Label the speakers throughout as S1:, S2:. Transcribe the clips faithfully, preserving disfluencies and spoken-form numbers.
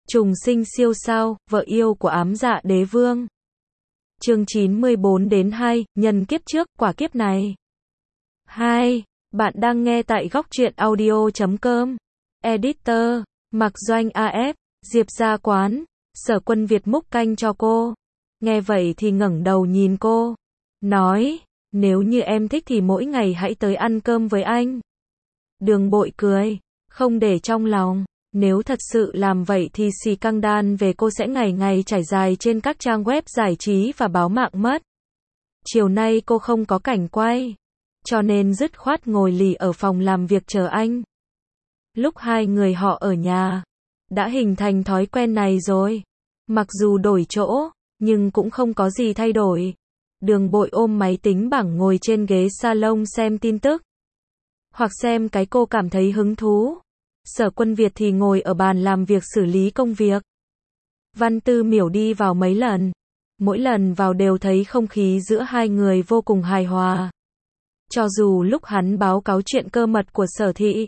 S1: Trùng sinh siêu sao, vợ yêu của ám dạ đế vương. Chương chín mươi bốn đến hai, nhân kiếp trước, quả kiếp này. hai. Bạn đang nghe tại góc truyện audio chấm com. Editor, Mạc Doanh a ép, Diệp Gia Quán, Sở Quân Việt múc canh cho cô. Nghe vậy thì ngẩng đầu nhìn cô. Nói, nếu như em thích thì mỗi ngày hãy tới ăn cơm với anh. Đường Bội cười, không để trong lòng. Nếu thật sự làm vậy thì xì căng đan về cô sẽ ngày ngày trải dài trên các trang web giải trí và báo mạng mất. Chiều nay cô không có cảnh quay, cho nên dứt khoát ngồi lì ở phòng làm việc chờ anh. Lúc hai người họ ở nhà, đã hình thành thói quen này rồi. Mặc dù đổi chỗ, nhưng cũng không có gì thay đổi. Đường Bội ôm máy tính bảng ngồi trên ghế salon xem tin tức, hoặc xem cái cô cảm thấy hứng thú. Sở Quân Việt thì ngồi ở bàn làm việc xử lý công việc. Văn Tư Miểu đi vào mấy lần. Mỗi lần vào đều thấy không khí giữa hai người vô cùng hài hòa. Cho dù lúc hắn báo cáo chuyện cơ mật của Sở Thị,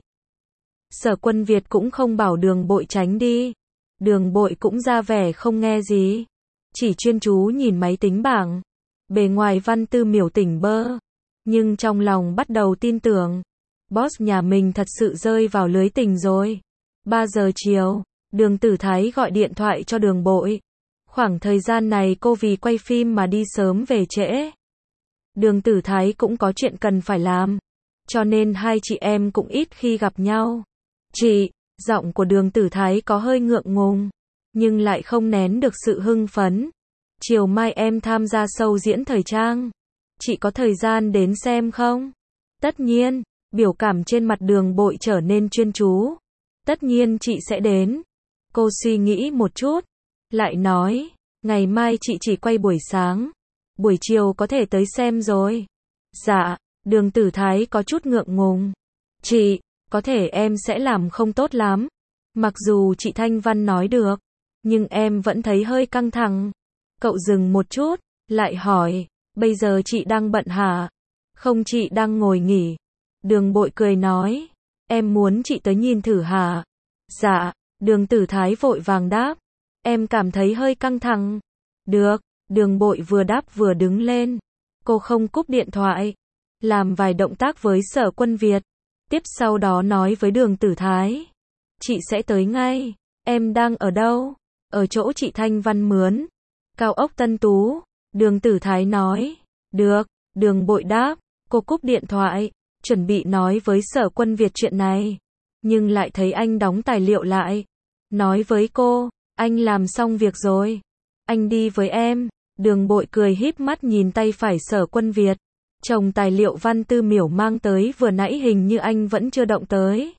S1: Sở Quân Việt cũng không bảo Đường Bội tránh đi. Đường Bội cũng ra vẻ không nghe gì, chỉ chuyên chú nhìn máy tính bảng. Bề ngoài Văn Tư Miểu tỉnh bơ, nhưng trong lòng bắt đầu tin tưởng. Boss nhà mình thật sự rơi vào lưới tình rồi. ba giờ chiều, Đường Tử Thái gọi điện thoại cho Đường Bội. Khoảng thời gian này cô vì quay phim mà đi sớm về trễ. Đường Tử Thái cũng có chuyện cần phải làm, cho nên hai chị em cũng ít khi gặp nhau. Chị, giọng của Đường Tử Thái có hơi ngượng ngùng, nhưng lại không nén được sự hưng phấn. Chiều mai em tham gia show diễn thời trang. Chị có thời gian đến xem không? Tất nhiên. Biểu cảm trên mặt Đường Bội trở nên chuyên chú. Tất nhiên chị sẽ đến. Cô suy nghĩ một chút, lại nói, ngày mai chị chỉ quay buổi sáng, buổi chiều có thể tới xem rồi. Dạ, Đường Tử Thái có chút ngượng ngùng. Chị, có thể em sẽ làm không tốt lắm. Mặc dù chị Thanh Văn nói được, nhưng em vẫn thấy hơi căng thẳng. Cậu dừng một chút, lại hỏi, bây giờ chị đang bận hả? Không, chị đang ngồi nghỉ. Đường Bội cười nói, em muốn chị tới nhìn thử hả? Dạ, Đường Tử Thái vội vàng đáp, em cảm thấy hơi căng thẳng. Được, Đường Bội vừa đáp vừa đứng lên. Cô không cúp điện thoại, làm vài động tác với Sở Quân Việt. Tiếp sau đó nói với Đường Tử Thái, chị sẽ tới ngay. Em đang ở đâu? Ở chỗ chị Thanh Văn mướn, cao ốc Tân Tú. Đường Tử Thái nói, được. Đường Bội đáp. Cô cúp điện thoại, chuẩn bị nói với Sở Quân Việt chuyện này, nhưng lại thấy anh đóng tài liệu lại. Nói với cô, anh làm xong việc rồi, anh đi với em. Đường Bội cười híp mắt nhìn tay phải Sở Quân Việt. Chồng tài liệu Văn Tư Miểu mang tới vừa nãy hình như anh vẫn chưa động tới.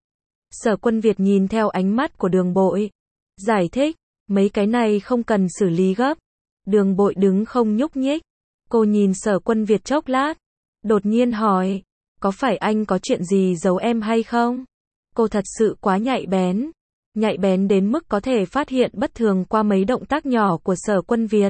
S1: Sở Quân Việt nhìn theo ánh mắt của Đường Bội, giải thích, mấy cái này không cần xử lý gấp. Đường Bội đứng không nhúc nhích. Cô nhìn Sở Quân Việt chốc lát, đột nhiên hỏi, có phải anh có chuyện gì giấu em hay không? Cô thật sự quá nhạy bén. Nhạy bén đến mức có thể phát hiện bất thường qua mấy động tác nhỏ của Sở Quân Việt.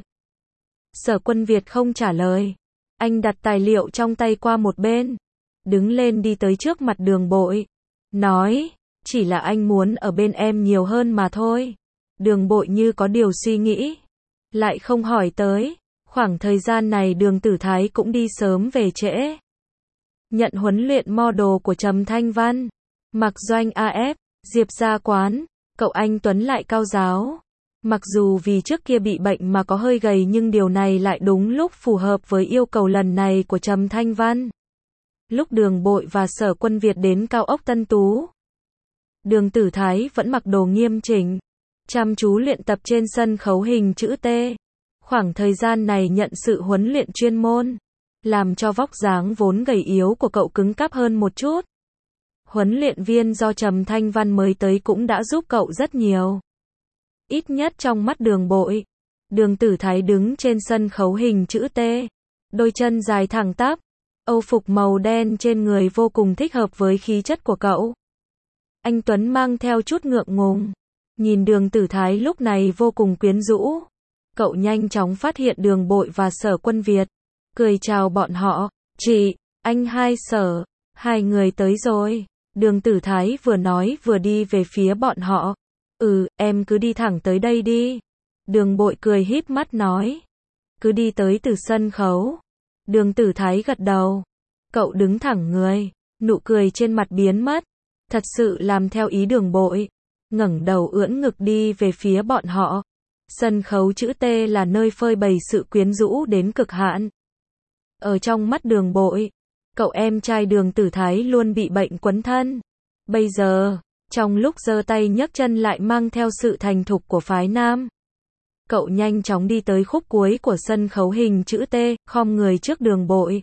S1: Sở Quân Việt không trả lời. Anh đặt tài liệu trong tay qua một bên, đứng lên đi tới trước mặt Đường Bội. Nói, chỉ là anh muốn ở bên em nhiều hơn mà thôi. Đường Bội như có điều suy nghĩ, lại không hỏi tới. Khoảng thời gian này Đường Tử Thái cũng đi sớm về trễ. Nhận huấn luyện model của Trầm Thanh Văn, Mạc Doanh a ép, Diệp Gia Quán, cậu anh Tuấn lại cao giáo. Mặc dù vì trước kia bị bệnh mà có hơi gầy nhưng điều này lại đúng lúc phù hợp với yêu cầu lần này của Trầm Thanh Văn. Lúc Đường Bội và Sở Quân Việt đến cao ốc Tân Tú, Đường Tử Thái vẫn mặc đồ nghiêm chỉnh, chăm chú luyện tập trên sân khấu hình chữ T. Khoảng thời gian này nhận sự huấn luyện chuyên môn, làm cho vóc dáng vốn gầy yếu của cậu cứng cáp hơn một chút. Huấn luyện viên do Trầm Thanh Văn mới tới cũng đã giúp cậu rất nhiều. Ít nhất trong mắt Đường Bội, Đường Tử Thái đứng trên sân khấu hình chữ T, đôi chân dài thẳng tắp, âu phục màu đen trên người vô cùng thích hợp với khí chất của cậu. Anh Tuấn mang theo chút ngượng ngùng, nhìn Đường Tử Thái lúc này vô cùng quyến rũ. Cậu nhanh chóng phát hiện Đường Bội và Sở Quân Việt, cười chào bọn họ. Chị, anh hai Sở, hai người tới rồi. Đường Tử Thái vừa nói vừa đi về phía bọn họ. Ừ, em cứ đi thẳng tới đây đi. Đường Bội cười híp mắt nói. Cứ đi tới từ sân khấu. Đường Tử Thái gật đầu. Cậu đứng thẳng người, nụ cười trên mặt biến mất. Thật sự làm theo ý Đường Bội. Ngẩng đầu ưỡn ngực đi về phía bọn họ. Sân khấu chữ T là nơi phơi bày sự quyến rũ đến cực hạn. Ở trong mắt Đường Bội, cậu em trai Đường Tử Thái luôn bị bệnh quấn thân. Bây giờ, trong lúc giơ tay nhấc chân lại mang theo sự thành thục của phái nam. Cậu nhanh chóng đi tới khúc cuối của sân khấu hình chữ T, khom người trước Đường Bội.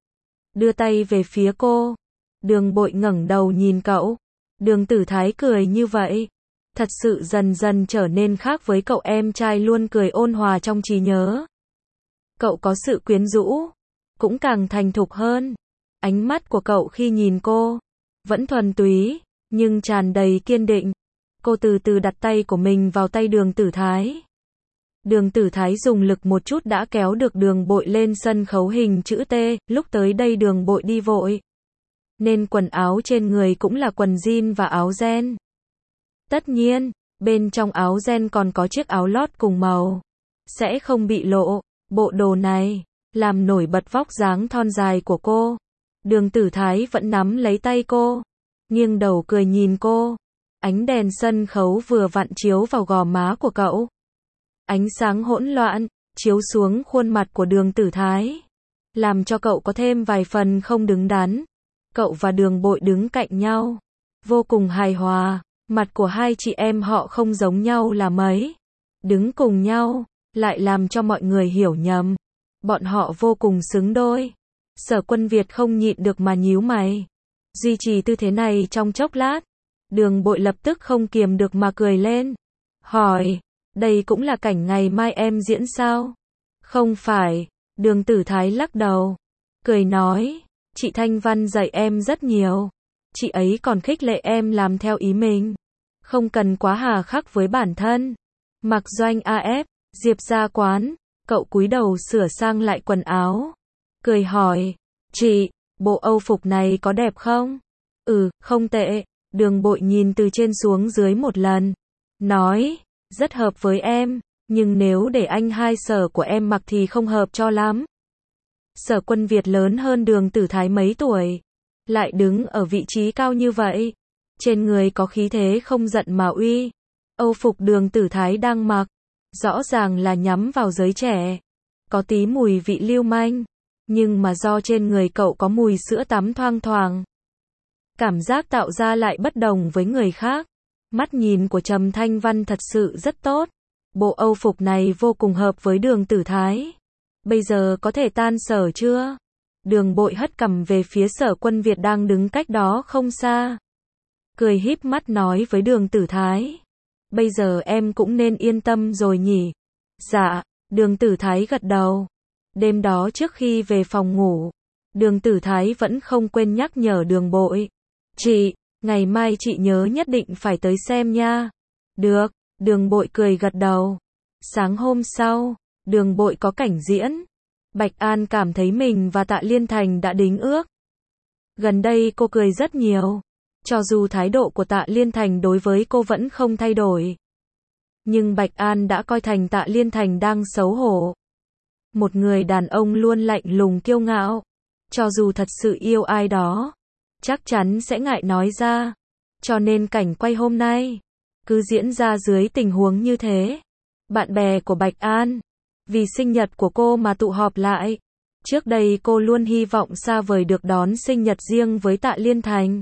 S1: Đưa tay về phía cô. Đường Bội ngẩng đầu nhìn cậu. Đường Tử Thái cười như vậy. Thật sự dần dần trở nên khác với cậu em trai luôn cười ôn hòa trong trí nhớ. Cậu có sự quyến rũ, cũng càng thành thục hơn. Ánh mắt của cậu khi nhìn cô, vẫn thuần túy, nhưng tràn đầy kiên định. Cô từ từ đặt tay của mình vào tay Đường Tử Thái. Đường Tử Thái dùng lực một chút đã kéo được Đường Bội lên sân khấu hình chữ T, lúc tới đây Đường Bội đi vội. Nên quần áo trên người cũng là quần jean và áo ren. Tất nhiên, bên trong áo ren còn có chiếc áo lót cùng màu. Sẽ không bị lộ. Bộ đồ này, làm nổi bật vóc dáng thon dài của cô. Đường Tử Thái vẫn nắm lấy tay cô. Nghiêng đầu cười nhìn cô. Ánh đèn sân khấu vừa vặn chiếu vào gò má của cậu. Ánh sáng hỗn loạn, chiếu xuống khuôn mặt của Đường Tử Thái. Làm cho cậu có thêm vài phần không đứng đắn. Cậu và Đường Bội đứng cạnh nhau. Vô cùng hài hòa. Mặt của hai chị em họ không giống nhau là mấy. Đứng cùng nhau, lại làm cho mọi người hiểu nhầm. Bọn họ vô cùng xứng đôi. Sở Quân Việt không nhịn được mà nhíu mày. Duy trì tư thế này trong chốc lát. Đường Bội lập tức không kiềm được mà cười lên. Hỏi, đây cũng là cảnh ngày mai em diễn sao? Không phải. Đường Tử Thái lắc đầu. Cười nói, chị Thanh Văn dạy em rất nhiều. Chị ấy còn khích lệ em làm theo ý mình. Không cần quá hà khắc với bản thân. Mặc Doanh a ép, Diệp ra quán. Cậu cúi đầu sửa sang lại quần áo. Cười hỏi, chị, bộ Âu phục này có đẹp không? Ừ, không tệ. Đường Bội nhìn từ trên xuống dưới một lần. Nói, rất hợp với em. Nhưng nếu để anh hai Sở của em mặc thì không hợp cho lắm. Sở Quân Việt lớn hơn Đường Tử Thái mấy tuổi. Lại đứng ở vị trí cao như vậy. Trên người có khí thế không giận mà uy. Âu phục Đường Tử Thái đang mặc. Rõ ràng là nhắm vào giới trẻ. Có tí mùi vị lưu manh. Nhưng mà do trên người cậu có mùi sữa tắm thoang thoảng. Cảm giác tạo ra lại bất đồng với người khác. Mắt nhìn của Trầm Thanh Văn thật sự rất tốt. Bộ Âu phục này vô cùng hợp với Đường Tử Thái. Bây giờ có thể tan sở chưa? Đường Bội hất cằm về phía Sở Quân Việt đang đứng cách đó không xa. Cười híp mắt nói với Đường Tử Thái. Bây giờ em cũng nên yên tâm rồi nhỉ? Dạ, Đường Tử Thái gật đầu. Đêm đó trước khi về phòng ngủ, Đường Tử Thái vẫn không quên nhắc nhở Đường Bội. Chị, ngày mai chị nhớ nhất định phải tới xem nha. Được, Đường Bội cười gật đầu. Sáng hôm sau, Đường Bội có cảnh diễn. Bạch An cảm thấy mình và Tạ Liên Thành đã đính ước. Gần đây cô cười rất nhiều. Cho dù thái độ của Tạ Liên Thành đối với cô vẫn không thay đổi. Nhưng Bạch An đã coi thành Tạ Liên Thành đang xấu hổ. Một người đàn ông luôn lạnh lùng kiêu ngạo. Cho dù thật sự yêu ai đó, chắc chắn sẽ ngại nói ra. Cho nên cảnh quay hôm nay cứ diễn ra dưới tình huống như thế. Bạn bè của Bạch An vì sinh nhật của cô mà tụ họp lại. Trước đây cô luôn hy vọng xa vời được đón sinh nhật riêng với Tạ Liên Thành.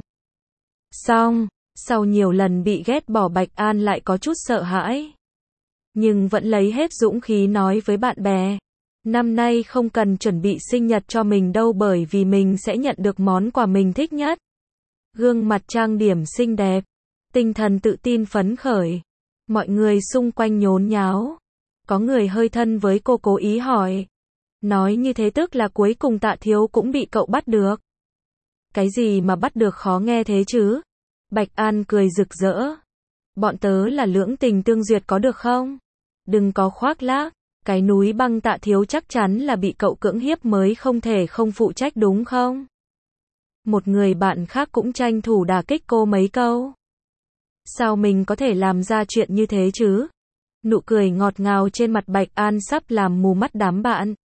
S1: Xong, sau nhiều lần bị ghét bỏ Bạch An lại có chút sợ hãi. Nhưng vẫn lấy hết dũng khí nói với bạn bè. Năm nay không cần chuẩn bị sinh nhật cho mình đâu bởi vì mình sẽ nhận được món quà mình thích nhất. Gương mặt trang điểm xinh đẹp. Tinh thần tự tin phấn khởi. Mọi người xung quanh nhốn nháo. Có người hơi thân với cô cố ý hỏi. Nói như thế tức là cuối cùng Tạ Thiếu cũng bị cậu bắt được. Cái gì mà bắt được khó nghe thế chứ? Bạch An cười rực rỡ. Bọn tớ là lưỡng tình tương duyệt có được không? Đừng có khoác lác. Cái núi băng Tạ Thiếu chắc chắn là bị cậu cưỡng hiếp mới không thể không phụ trách đúng không? Một người bạn khác cũng tranh thủ đả kích cô mấy câu. Sao mình có thể làm ra chuyện như thế chứ? Nụ cười ngọt ngào trên mặt Bạch An sắp làm mù mắt đám bạn.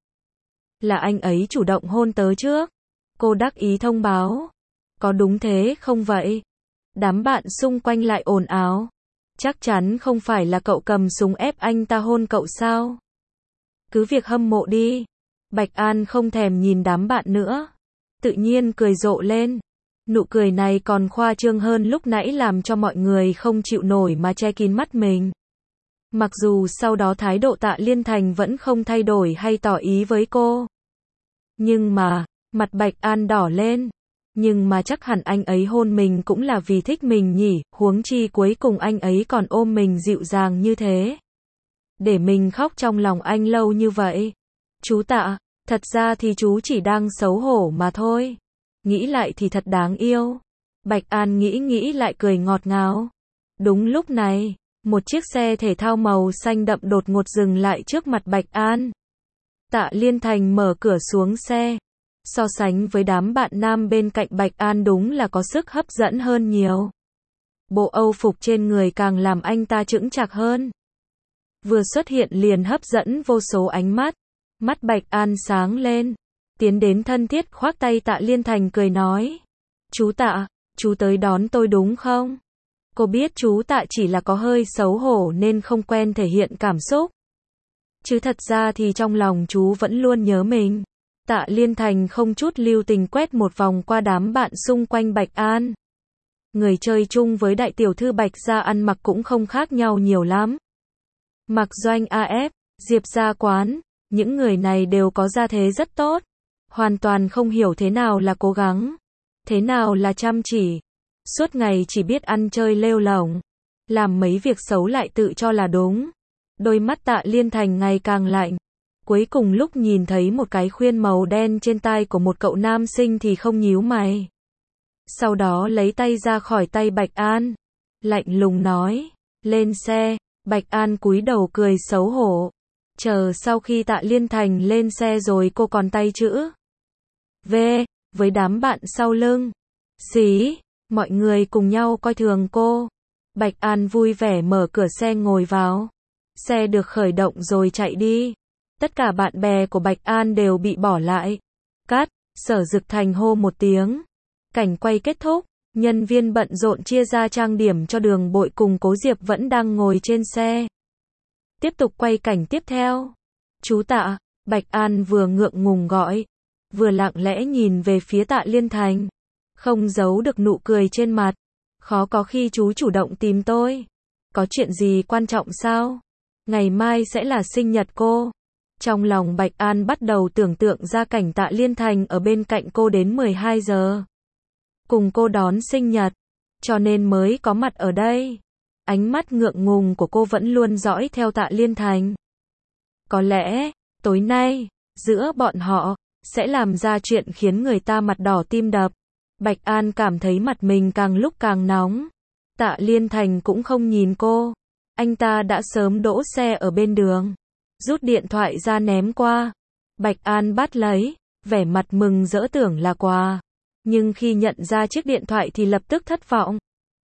S1: Là anh ấy chủ động hôn tớ trước. Cô đắc ý thông báo. Có đúng thế không vậy? Đám bạn xung quanh lại ồn ào. Chắc chắn không phải là cậu cầm súng ép anh ta hôn cậu sao? Cứ việc hâm mộ đi. Bạch An không thèm nhìn đám bạn nữa. Tự nhiên cười rộ lên. Nụ cười này còn khoa trương hơn lúc nãy làm cho mọi người không chịu nổi mà che kín mắt mình. Mặc dù sau đó thái độ Tạ Liên Thành vẫn không thay đổi hay tỏ ý với cô. Nhưng mà, mặt Bạch An đỏ lên. Nhưng mà chắc hẳn anh ấy hôn mình cũng là vì thích mình nhỉ, huống chi cuối cùng anh ấy còn ôm mình dịu dàng như thế. Để mình khóc trong lòng anh lâu như vậy. Chú Tạ, thật ra thì chú chỉ đang xấu hổ mà thôi. Nghĩ lại thì thật đáng yêu. Bạch An nghĩ nghĩ lại cười ngọt ngào. Đúng lúc này, một chiếc xe thể thao màu xanh đậm đột ngột dừng lại trước mặt Bạch An. Tạ Liên Thành mở cửa xuống xe. So sánh với đám bạn nam bên cạnh Bạch An đúng là có sức hấp dẫn hơn nhiều. Bộ âu phục trên người càng làm anh ta chững chạc hơn. Vừa xuất hiện liền hấp dẫn vô số ánh mắt. Mắt Bạch An sáng lên. Tiến đến thân thiết khoác tay Tạ Liên Thành cười nói. Chú Tạ, chú tới đón tôi đúng không? Cô biết chú Tạ chỉ là có hơi xấu hổ nên không quen thể hiện cảm xúc. Chứ thật ra thì trong lòng chú vẫn luôn nhớ mình. Tạ Liên Thành không chút lưu tình quét một vòng qua đám bạn xung quanh Bạch An. Người chơi chung với đại tiểu thư Bạch Gia ăn mặc cũng không khác nhau nhiều lắm. Mạc Doanh a ép, Diệp Gia Quán, những người này đều có gia thế rất tốt. Hoàn toàn không hiểu thế nào là cố gắng, thế nào là chăm chỉ. Suốt ngày chỉ biết ăn chơi lêu lổng, làm mấy việc xấu lại tự cho là đúng. Đôi mắt Tạ Liên Thành ngày càng lạnh. Cuối cùng lúc nhìn thấy một cái khuyên màu đen trên tai của một cậu nam sinh thì không nhíu mày. Sau đó lấy tay ra khỏi tay Bạch An. Lạnh lùng nói, lên xe. Bạch An cúi đầu cười xấu hổ. Chờ sau khi Tạ Liên Thành lên xe rồi cô còn tay chữ V, với đám bạn sau lưng. Xí, mọi người cùng nhau coi thường cô. Bạch An vui vẻ mở cửa xe ngồi vào. Xe được khởi động rồi chạy đi. Tất cả bạn bè của Bạch An đều bị bỏ lại. Cắt, Sở Dực Thành hô một tiếng. Cảnh quay kết thúc, nhân viên bận rộn chia ra trang điểm cho Đường Bội cùng Cố Diệp vẫn đang ngồi trên xe. Tiếp tục quay cảnh tiếp theo. Chú Tạ, Bạch An vừa ngượng ngùng gọi, vừa lặng lẽ nhìn về phía Tạ Liên Thành. Không giấu được nụ cười trên mặt. Khó có khi chú chủ động tìm tôi. Có chuyện gì quan trọng sao? Ngày mai sẽ là sinh nhật cô. Trong lòng Bạch An bắt đầu tưởng tượng ra cảnh Tạ Liên Thành ở bên cạnh cô đến mười hai giờ. Cùng cô đón sinh nhật. Cho nên mới có mặt ở đây. Ánh mắt ngượng ngùng của cô vẫn luôn dõi theo Tạ Liên Thành. Có lẽ, tối nay, giữa bọn họ, sẽ làm ra chuyện khiến người ta mặt đỏ tim đập. Bạch An cảm thấy mặt mình càng lúc càng nóng. Tạ Liên Thành cũng không nhìn cô. Anh ta đã sớm đỗ xe ở bên đường. Rút điện thoại ra ném qua. Bạch An bắt lấy, vẻ mặt mừng rỡ tưởng là quà. Nhưng khi nhận ra chiếc điện thoại thì lập tức thất vọng.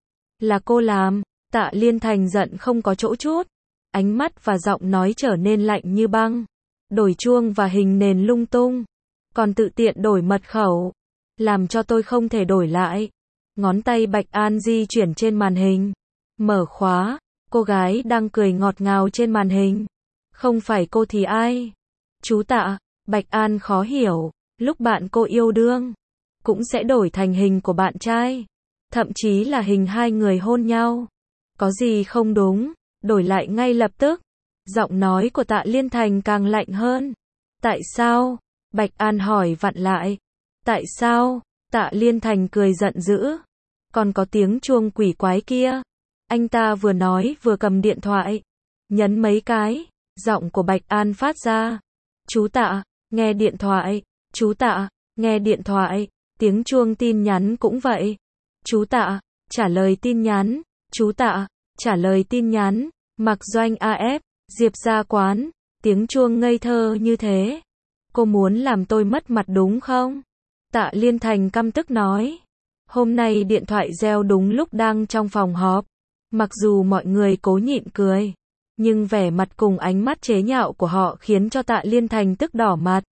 S1: Là cô làm. Tạ Liên Thành giận không có chỗ chút. Ánh mắt và giọng nói trở nên lạnh như băng. Đổi chuông và hình nền lung tung. Còn tự tiện đổi mật khẩu. Làm cho tôi không thể đổi lại. Ngón tay Bạch An di chuyển trên màn hình. Mở khóa. Cô gái đang cười ngọt ngào trên màn hình. Không phải cô thì ai? Chú Tạ. Bạch An khó hiểu. Lúc bạn cô yêu đương, cũng sẽ đổi thành hình của bạn trai. Thậm chí là hình hai người hôn nhau. Có gì không đúng? Đổi lại ngay lập tức. Giọng nói của Tạ Liên Thành càng lạnh hơn. Tại sao? Bạch An hỏi vặn lại. Tại sao? Tạ Liên Thành cười giận dữ. Còn có tiếng chuông quỷ quái kia. Anh ta vừa nói vừa cầm điện thoại. Nhấn mấy cái. Giọng của Bạch An phát ra. Chú Tạ, nghe điện thoại. Chú Tạ, nghe điện thoại. Tiếng chuông tin nhắn cũng vậy. Chú Tạ, trả lời tin nhắn. Chú Tạ, trả lời tin nhắn. Mạc Doanh a ép, Diệp Gia Quán. Tiếng chuông ngây thơ như thế. Cô muốn làm tôi mất mặt đúng không? Tạ Liên Thành căm tức nói. Hôm nay điện thoại reo đúng lúc đang trong phòng họp. Mặc dù mọi người cố nhịn cười, nhưng vẻ mặt cùng ánh mắt chế nhạo của họ khiến cho Tạ Liên Thành tức đỏ mặt.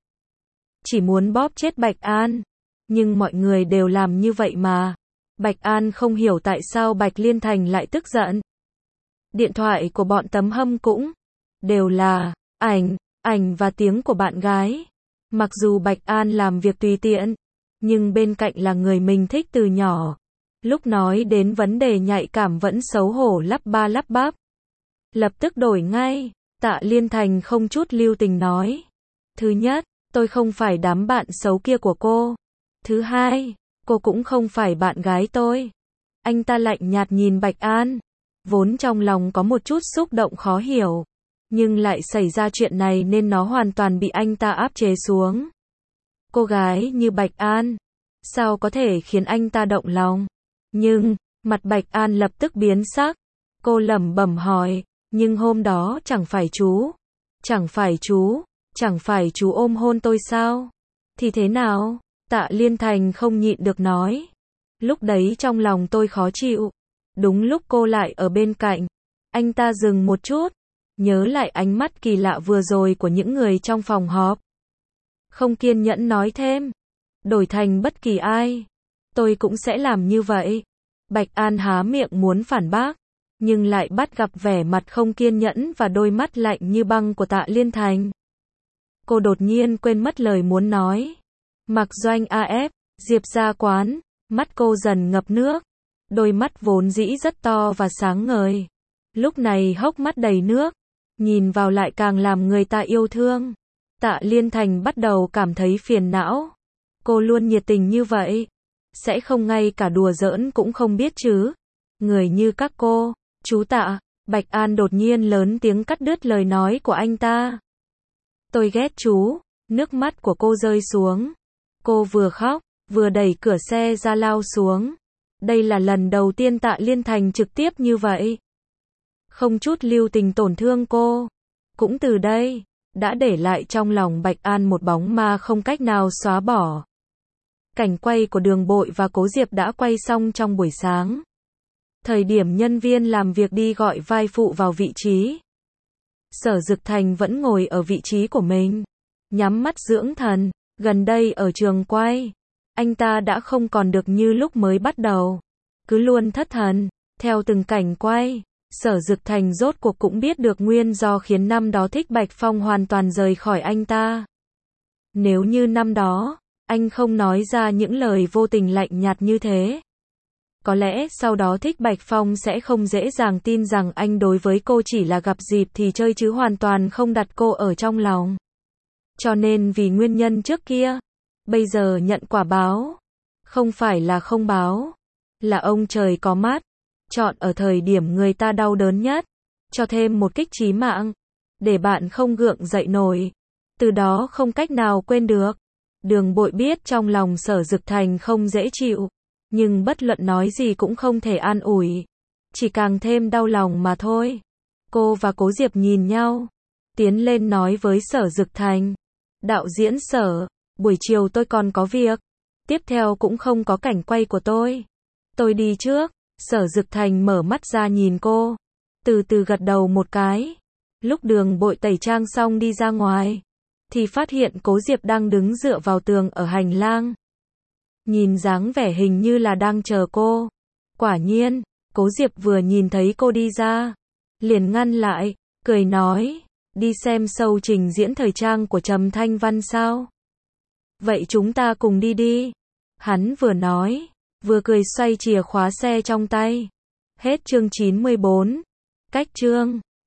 S1: Chỉ muốn bóp chết Bạch An. Nhưng mọi người đều làm như vậy mà. Bạch An không hiểu tại sao Bạch Liên Thành lại tức giận. Điện thoại của bọn Tấm Hâm cũng đều là ảnh, ảnh và tiếng của bạn gái. Mặc dù Bạch An làm việc tùy tiện, nhưng bên cạnh là người mình thích từ nhỏ. Lúc nói đến vấn đề nhạy cảm vẫn xấu hổ lắp ba lắp bắp. Lập tức đổi ngay, Tạ Liên Thành không chút lưu tình nói. Thứ nhất, tôi không phải đám bạn xấu kia của cô. Thứ hai, cô cũng không phải bạn gái tôi. Anh ta lạnh nhạt nhìn Bạch An. Vốn trong lòng có một chút xúc động khó hiểu. Nhưng lại xảy ra chuyện này nên nó hoàn toàn bị anh ta áp chế xuống. Cô gái như Bạch An, sao có thể khiến anh ta động lòng? Nhưng, mặt Bạch An lập tức biến sắc. Cô lẩm bẩm hỏi, nhưng hôm đó chẳng phải chú, chẳng phải chú, chẳng phải chú ôm hôn tôi sao? Thì thế nào? Tạ Liên Thành không nhịn được nói. Lúc đấy trong lòng tôi khó chịu. Đúng lúc cô lại ở bên cạnh. Anh ta dừng một chút, nhớ lại ánh mắt kỳ lạ vừa rồi của những người trong phòng họp. Không kiên nhẫn nói thêm. Đổi thành bất kỳ ai, tôi cũng sẽ làm như vậy. Bạch An há miệng muốn phản bác, nhưng lại bắt gặp vẻ mặt không kiên nhẫn và đôi mắt lạnh như băng của Tạ Liên Thành. Cô đột nhiên quên mất lời muốn nói. Mặc Doanh a ép, Diệp Gia Quán, mắt cô dần ngập nước. Đôi mắt vốn dĩ rất to và sáng ngời. Lúc này hốc mắt đầy nước, nhìn vào lại càng làm người ta yêu thương. Tạ Liên Thành bắt đầu cảm thấy phiền não. Cô luôn nhiệt tình như vậy, sẽ không ngay cả đùa giỡn cũng không biết chứ. Người như các cô, chú Tạ. Bạch An đột nhiên lớn tiếng cắt đứt lời nói của anh ta. Tôi ghét chú. Nước mắt của cô rơi xuống. Cô vừa khóc, vừa đẩy cửa xe ra lao xuống. Đây là lần đầu tiên Tạ Liên Thành trực tiếp như vậy. Không chút lưu tình tổn thương cô. Cũng từ đây, đã để lại trong lòng Bạch An một bóng ma không cách nào xóa bỏ. Cảnh quay của Đường Bội và Cố Diệp đã quay xong trong buổi sáng. Thời điểm nhân viên làm việc đi gọi vai phụ vào vị trí. Sở Dực Thành vẫn ngồi ở vị trí của mình, nhắm mắt dưỡng thần. Gần đây ở trường quay, anh ta đã không còn được như lúc mới bắt đầu, cứ luôn thất thần. Theo từng cảnh quay, Sở Dực Thành rốt cuộc cũng biết được nguyên do khiến năm đó Thích Bạch Phong hoàn toàn rời khỏi anh ta. Nếu như năm đó, anh không nói ra những lời vô tình lạnh nhạt như thế, có lẽ sau đó Thích Bạch Phong sẽ không dễ dàng tin rằng anh đối với cô chỉ là gặp dịp thì chơi chứ hoàn toàn không đặt cô ở trong lòng. Cho nên vì nguyên nhân trước kia, bây giờ nhận quả báo. Không phải là không báo, là ông trời có mắt, chọn ở thời điểm người ta đau đớn nhất, cho thêm một kích chí mạng, để bạn không gượng dậy nổi, từ đó không cách nào quên được. Đường Bội biết trong lòng Sở Dực Thành không dễ chịu, nhưng bất luận nói gì cũng không thể an ủi, chỉ càng thêm đau lòng mà thôi. Cô và Cố Diệp nhìn nhau, tiến lên nói với Sở Dực Thành. Đạo diễn Sở, buổi chiều tôi còn có việc, tiếp theo cũng không có cảnh quay của tôi. Tôi đi trước. Sở Dực Thành mở mắt ra nhìn cô, từ từ gật đầu một cái. Lúc Đường Bội tẩy trang xong đi ra ngoài, thì phát hiện Cố Diệp đang đứng dựa vào tường ở hành lang. Nhìn dáng vẻ hình như là đang chờ cô. Quả nhiên, Cố Diệp vừa nhìn thấy cô đi ra, liền ngăn lại, cười nói, đi xem show trình diễn thời trang của Trầm Thanh Văn sao? Vậy chúng ta cùng đi đi. Hắn vừa nói, vừa cười xoay chìa khóa xe trong tay. Hết chương chín mươi bốn. Cách chương